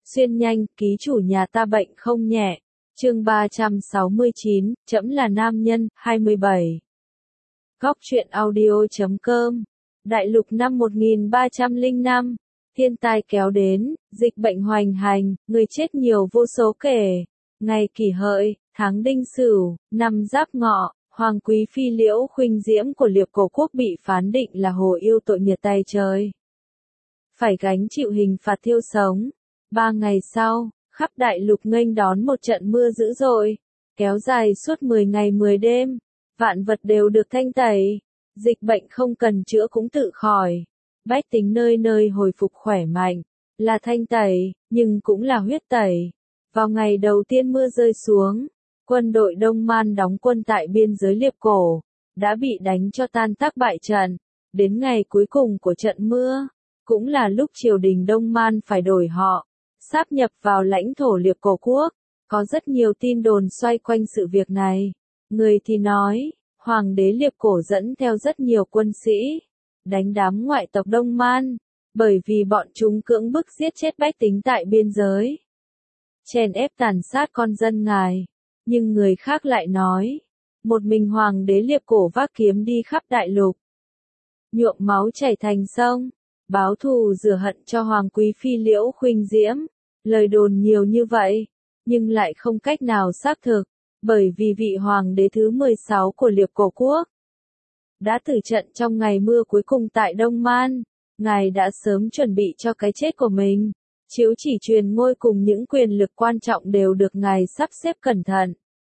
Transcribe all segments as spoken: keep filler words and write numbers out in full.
Xuyên nhanh, ký chủ nhà ta bệnh không nhẹ. Chương ba trăm sáu mươi chín, trẫm là nam nhân, hai mươi bảy. Góc truyện audio chấm com. Đại lục năm một nghìn ba trăm lẻ năm, thiên tai kéo đến, dịch bệnh hoành hành, người chết nhiều vô số kể. Ngày Kỷ Hợi, tháng Đinh Sửu, năm Giáp Ngọ, Hoàng quý phi Liễu Khuynh Diễm của Liệp Cổ Quốc bị phán định là hồ yêu tội nghiệt tay trời, phải gánh chịu hình phạt thiêu sống. Ba ngày sau, khắp đại lục nghênh đón một trận mưa dữ dội, kéo dài suốt mười ngày mười đêm, vạn vật đều được thanh tẩy, dịch bệnh không cần chữa cũng tự khỏi, bách tính nơi nơi hồi phục khỏe mạnh, là thanh tẩy, nhưng cũng là huyết tẩy. Vào ngày đầu tiên mưa rơi xuống, quân đội Đông Man đóng quân tại biên giới Liệp Cổ, đã bị đánh cho tan tác bại trận. Đến ngày cuối cùng của trận mưa, cũng là lúc triều đình Đông Man phải đổi họ, sáp nhập vào lãnh thổ Liệp Cổ Quốc. Có rất nhiều tin đồn xoay quanh sự việc này. Người thì nói, Hoàng đế Liệp Cổ dẫn theo rất nhiều quân sĩ, đánh đám ngoại tộc Đông Man, bởi vì bọn chúng cưỡng bức giết chết bách tính tại biên giới, chèn ép tàn sát con dân ngài. Nhưng người khác lại nói, một mình Hoàng đế Liệp Cổ vác kiếm đi khắp đại lục, nhuộm máu chảy thành sông, báo thù rửa hận cho Hoàng quý phi Liễu Khuynh Diễm. Lời đồn nhiều như vậy, nhưng lại không cách nào xác thực, bởi vì vị Hoàng đế thứ mười sáu của Liệp Cổ Quốc đã tử trận trong ngày mưa cuối cùng tại Đông Man. Ngài đã sớm chuẩn bị cho cái chết của mình, chiếu chỉ truyền ngôi cùng những quyền lực quan trọng đều được ngài sắp xếp cẩn thận.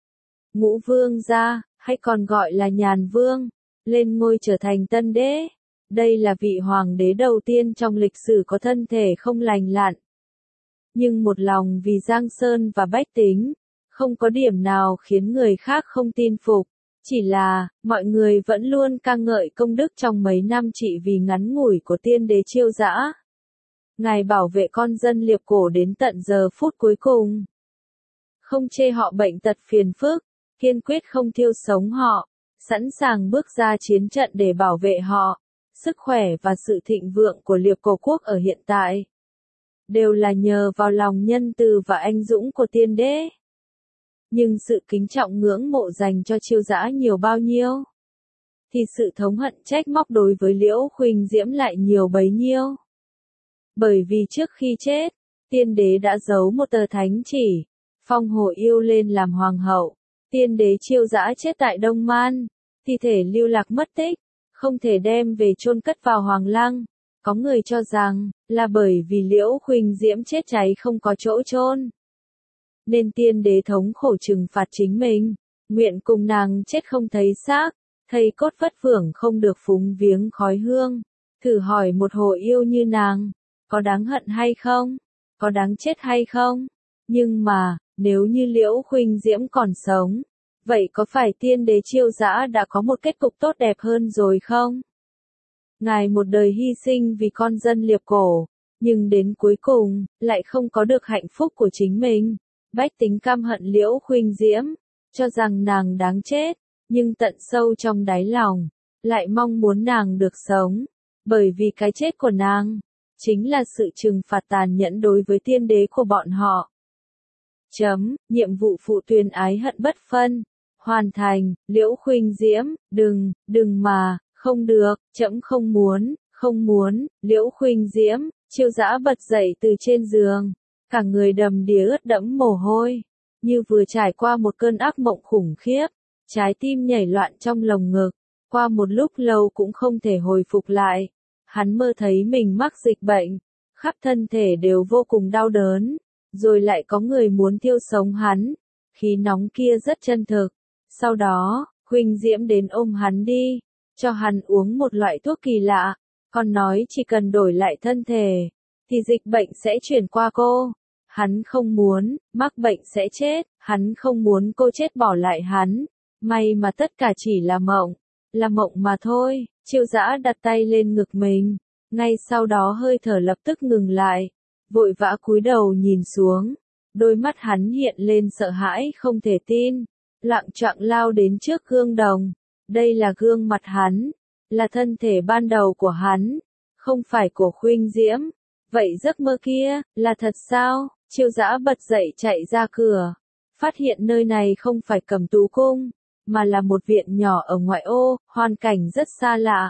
Ngũ Vương gia, hay còn gọi là Nhàn Vương, lên ngôi trở thành tân đế. Đây là vị hoàng đế đầu tiên trong lịch sử có thân thể không lành lặn, nhưng một lòng vì Giang Sơn và bách tính, không có điểm nào khiến người khác không tin phục. Chỉ là, mọi người vẫn luôn ca ngợi công đức trong mấy năm trị vì ngắn ngủi của tiên đế Chiêu Dã. Ngài bảo vệ con dân Liệp Cổ đến tận giờ phút cuối cùng, không chê họ bệnh tật phiền phức, kiên quyết không thiêu sống họ, sẵn sàng bước ra chiến trận để bảo vệ họ. Sức khỏe và sự thịnh vượng của Liệp Cổ Quốc ở hiện tại đều là nhờ vào lòng nhân từ và anh dũng của tiên đế. Nhưng sự kính trọng ngưỡng mộ dành cho Chiêu Dã nhiều bao nhiêu, thì sự thống hận trách móc đối với Liễu Khuynh Diễm lại nhiều bấy nhiêu. Bởi vì trước khi chết, tiên đế đã giấu một tờ thánh chỉ, phong hồ yêu lên làm hoàng hậu. Tiên đế Chiêu Dã chết tại Đông Man, thi thể lưu lạc mất tích, không thể đem về chôn cất vào Hoàng Lăng. Có người cho rằng, là bởi vì Liễu Khuynh Diễm chết cháy không có chỗ chôn, nên tiên đế thống khổ trừng phạt chính mình, nguyện cùng nàng chết không thấy xác, thây cốt phất phưởng không được phúng viếng khói hương. Thử hỏi một hồ yêu như nàng, có đáng hận hay không? Có đáng chết hay không? Nhưng mà, nếu như Liễu Khuynh Diễm còn sống, vậy có phải tiên đế Chiêu Dã đã có một kết cục tốt đẹp hơn rồi không? Ngài một đời hy sinh vì con dân Liệp Cổ, nhưng đến cuối cùng, lại không có được hạnh phúc của chính mình. Bách tính căm hận Liễu Khuynh Diễm, cho rằng nàng đáng chết, nhưng tận sâu trong đáy lòng, lại mong muốn nàng được sống, bởi vì cái chết của nàng chính là sự trừng phạt tàn nhẫn đối với tiên đế của bọn họ. Chấm, nhiệm vụ phụ tuyên ái hận bất phân, hoàn thành. Liễu Khuynh Diễm, đừng, đừng mà, không được, trẫm không muốn, không muốn. Liễu Khuynh Diễm, Chiêu Dã bật dậy từ trên giường, cả người đầm đìa ướt đẫm mồ hôi, như vừa trải qua một cơn ác mộng khủng khiếp, trái tim nhảy loạn trong lồng ngực, qua một lúc lâu cũng không thể hồi phục lại. Hắn mơ thấy mình mắc dịch bệnh, khắp thân thể đều vô cùng đau đớn, rồi lại có người muốn thiêu sống hắn, khí nóng kia rất chân thực. Sau đó, Khuynh Diễm đến ôm hắn đi, cho hắn uống một loại thuốc kỳ lạ, còn nói chỉ cần đổi lại thân thể, thì dịch bệnh sẽ chuyển qua cô. Hắn không muốn, mắc bệnh sẽ chết, hắn không muốn cô chết bỏ lại hắn. May mà tất cả chỉ là mộng, là mộng mà thôi. Chiêu Dã đặt tay lên ngực mình, ngay sau đó hơi thở lập tức ngừng lại, vội vã cúi đầu nhìn xuống, đôi mắt hắn hiện lên sợ hãi không thể tin, loạng choạng lao đến trước gương đồng. Đây là gương mặt hắn, là thân thể ban đầu của hắn, không phải của Khuynh Diễm. Vậy giấc mơ kia, là thật sao? Chiêu Dã bật dậy chạy ra cửa, phát hiện nơi này không phải Cẩm Tú cung, mà là một viện nhỏ ở ngoại ô, hoàn cảnh rất xa lạ.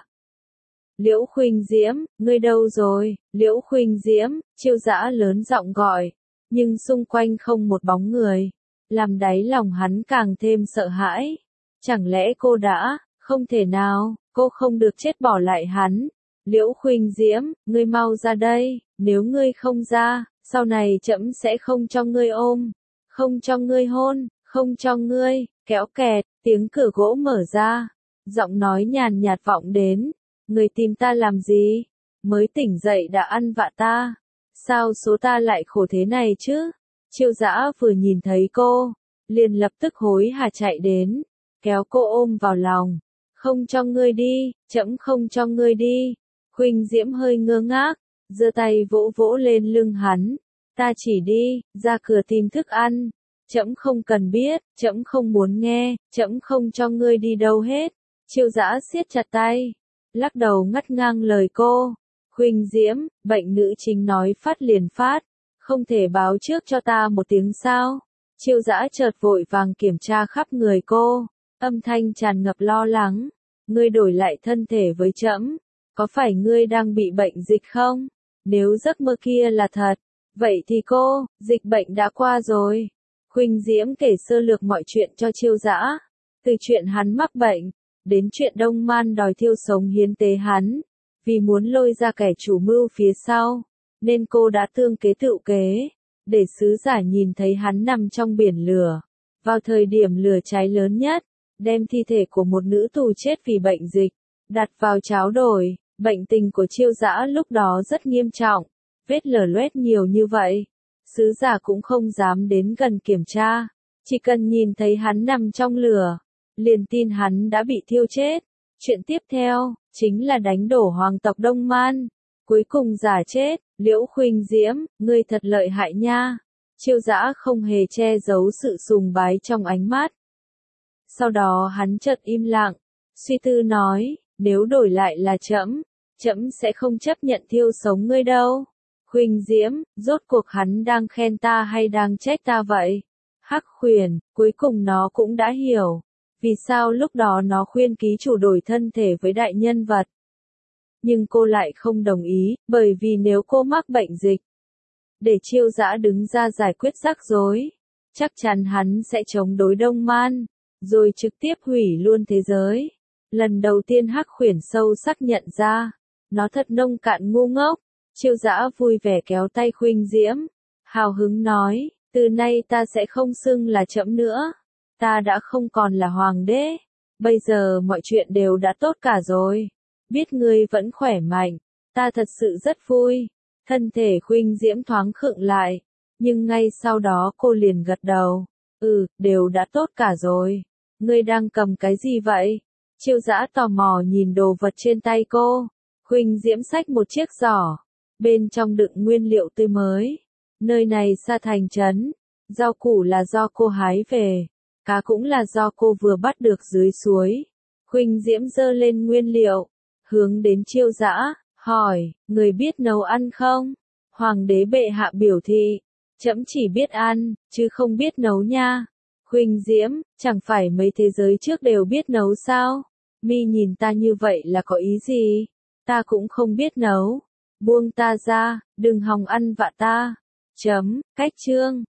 Liễu Khuynh Diễm, ngươi đâu rồi? Liễu Khuynh Diễm, Chiêu Dã lớn giọng gọi, nhưng xung quanh không một bóng người, làm đáy lòng hắn càng thêm sợ hãi. Chẳng lẽ cô đã, không thể nào, cô không được chết bỏ lại hắn. Liễu Khuynh Diễm, ngươi mau ra đây, nếu ngươi không ra, sau này trẫm sẽ không cho ngươi ôm, không cho ngươi hôn, không cho ngươi, kéo kẹt, tiếng cửa gỗ mở ra, giọng nói nhàn nhạt vọng đến, người tìm ta làm gì? Mới tỉnh dậy đã ăn vạ ta, sao số ta lại khổ thế này chứ? Chiêu Dã vừa nhìn thấy cô, liền lập tức hối hả chạy đến, kéo cô ôm vào lòng, không cho ngươi đi, trẫm không cho ngươi đi. Khuynh Diễm hơi ngơ ngác, giơ tay vỗ vỗ lên lưng hắn, ta chỉ đi, ra cửa tìm thức ăn, trẫm không cần biết, trẫm không muốn nghe, trẫm không cho ngươi đi đâu hết. Chiêu Dã siết chặt tay, lắc đầu ngắt ngang lời cô. Khuynh Diễm, bệnh nữ chính nói phát liền phát, không thể báo trước cho ta một tiếng sao? Chiêu Dã chợt vội vàng kiểm tra khắp người cô, âm thanh tràn ngập lo lắng, ngươi đổi lại thân thể với trẫm, có phải ngươi đang bị bệnh dịch không? Nếu giấc mơ kia là thật, vậy thì cô, dịch bệnh đã qua rồi. Khuynh Diễm kể sơ lược mọi chuyện cho Chiêu Dã, từ chuyện hắn mắc bệnh, đến chuyện Đông Man đòi thiêu sống hiến tế hắn, vì muốn lôi ra kẻ chủ mưu phía sau, nên cô đã tương kế tự kế, để sứ giả nhìn thấy hắn nằm trong biển lửa. Vào thời điểm lửa cháy lớn nhất, đem thi thể của một nữ tù chết vì bệnh dịch, đặt vào cháo đổi. Bệnh tình của Chiêu Dã lúc đó rất nghiêm trọng, vết lở loét nhiều như vậy, sứ giả cũng không dám đến gần kiểm tra, chỉ cần nhìn thấy hắn nằm trong lửa, liền tin hắn đã bị thiêu chết. Chuyện tiếp theo, chính là đánh đổ hoàng tộc Đông Man, cuối cùng giả chết. Liễu Khuynh Diễm, ngươi thật lợi hại nha. Chiêu Dã không hề che giấu sự sùng bái trong ánh mắt. Sau đó hắn chợt im lặng, suy tư nói, nếu đổi lại là trẫm, trẫm sẽ không chấp nhận thiêu sống ngươi đâu. Khuynh Diễm, rốt cuộc hắn đang khen ta hay đang trách ta vậy? Hắc Khuyển, cuối cùng nó cũng đã hiểu, vì sao lúc đó nó khuyên ký chủ đổi thân thể với đại nhân vật. Nhưng cô lại không đồng ý, bởi vì nếu cô mắc bệnh dịch, để Chiêu Dã đứng ra giải quyết rắc rối, chắc chắn hắn sẽ chống đối Đông Man, rồi trực tiếp hủy luôn thế giới. Lần đầu tiên Hắc Khuyển sâu sắc nhận ra, nó thật nông cạn ngu ngốc. Chiêu Dã vui vẻ kéo tay Khuynh Diễm, hào hứng nói, từ nay ta sẽ không xưng là trẫm nữa, ta đã không còn là hoàng đế, bây giờ mọi chuyện đều đã tốt cả rồi, biết ngươi vẫn khỏe mạnh, ta thật sự rất vui. Thân thể Khuynh Diễm thoáng khựng lại, nhưng ngay sau đó cô liền gật đầu, ừ, đều đã tốt cả rồi. Ngươi đang cầm cái gì vậy? Chiêu Dã tò mò nhìn đồ vật trên tay cô. Khuynh Diễm xách một chiếc giỏ, bên trong đựng nguyên liệu tươi mới. Nơi này xa thành trấn, rau củ là do cô hái về, cá cũng là do cô vừa bắt được dưới suối. Khuynh Diễm giơ lên nguyên liệu, hướng đến Chiêu Dã, hỏi, người biết nấu ăn không? Hoàng đế bệ hạ biểu thị, trẫm chỉ biết ăn, chứ không biết nấu nha. Khuynh Diễm, chẳng phải mấy thế giới trước đều biết nấu sao? Mi nhìn ta như vậy là có ý gì? Ta cũng không biết nấu. Buông ta ra, đừng hòng ăn vạ ta. Chấm, cách chương.